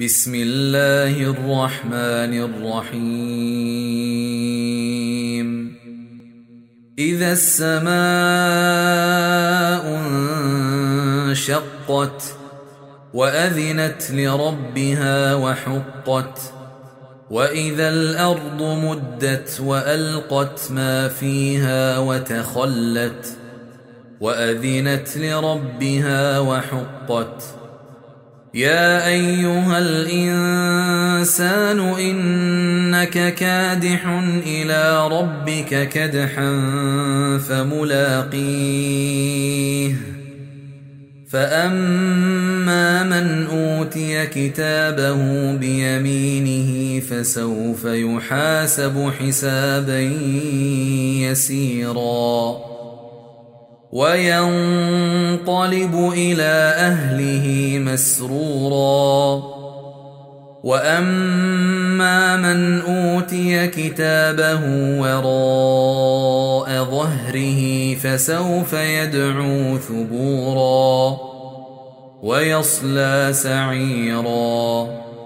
بسم الله الرحمن الرحيم إذا السماء انشقت وأذنت لربها وحقت وإذا الأرض مدت وألقت ما فيها وتخلت وأذنت لربها وحقت يا أيها الإنسان إنك كادح إلى ربك كدحا فملاقيه فأما من أوتي كتابه بيمينه فسوف يحاسب حسابا يسيرا وينقلب إلى أهله مسرورا وأما من أوتي كتابه وراء ظهره فسوف يدعو ثبورا ويصلى سعيرا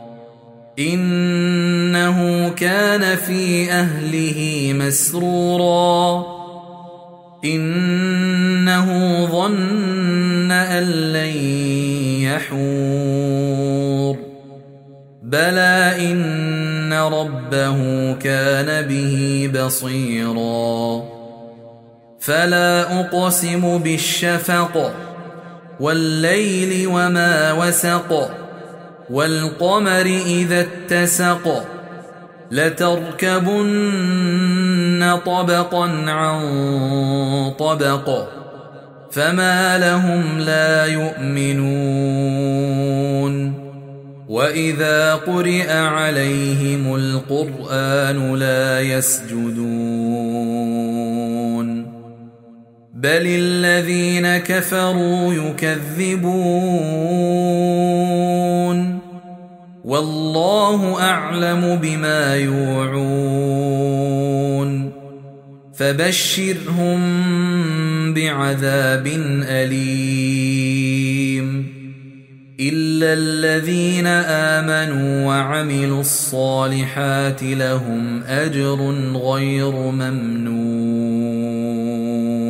إنه كان في أهله مسرورا إنه ظن أن لن يحور بلى إن ربه كان به بصيرا فلا أقسم بالشفق والليل وما وسق والقمر إذا اتسق لتركبن طبقا عن طبق فما لهم لا يؤمنون وإذا قرئ عليهم القرآن لا يسجدون بل الذين كفروا يكذبون والله أعلم بما يوعون فبشرهم بعذاب أليم إلا الذين آمنوا وعملوا الصالحات لهم أجر غير ممنون.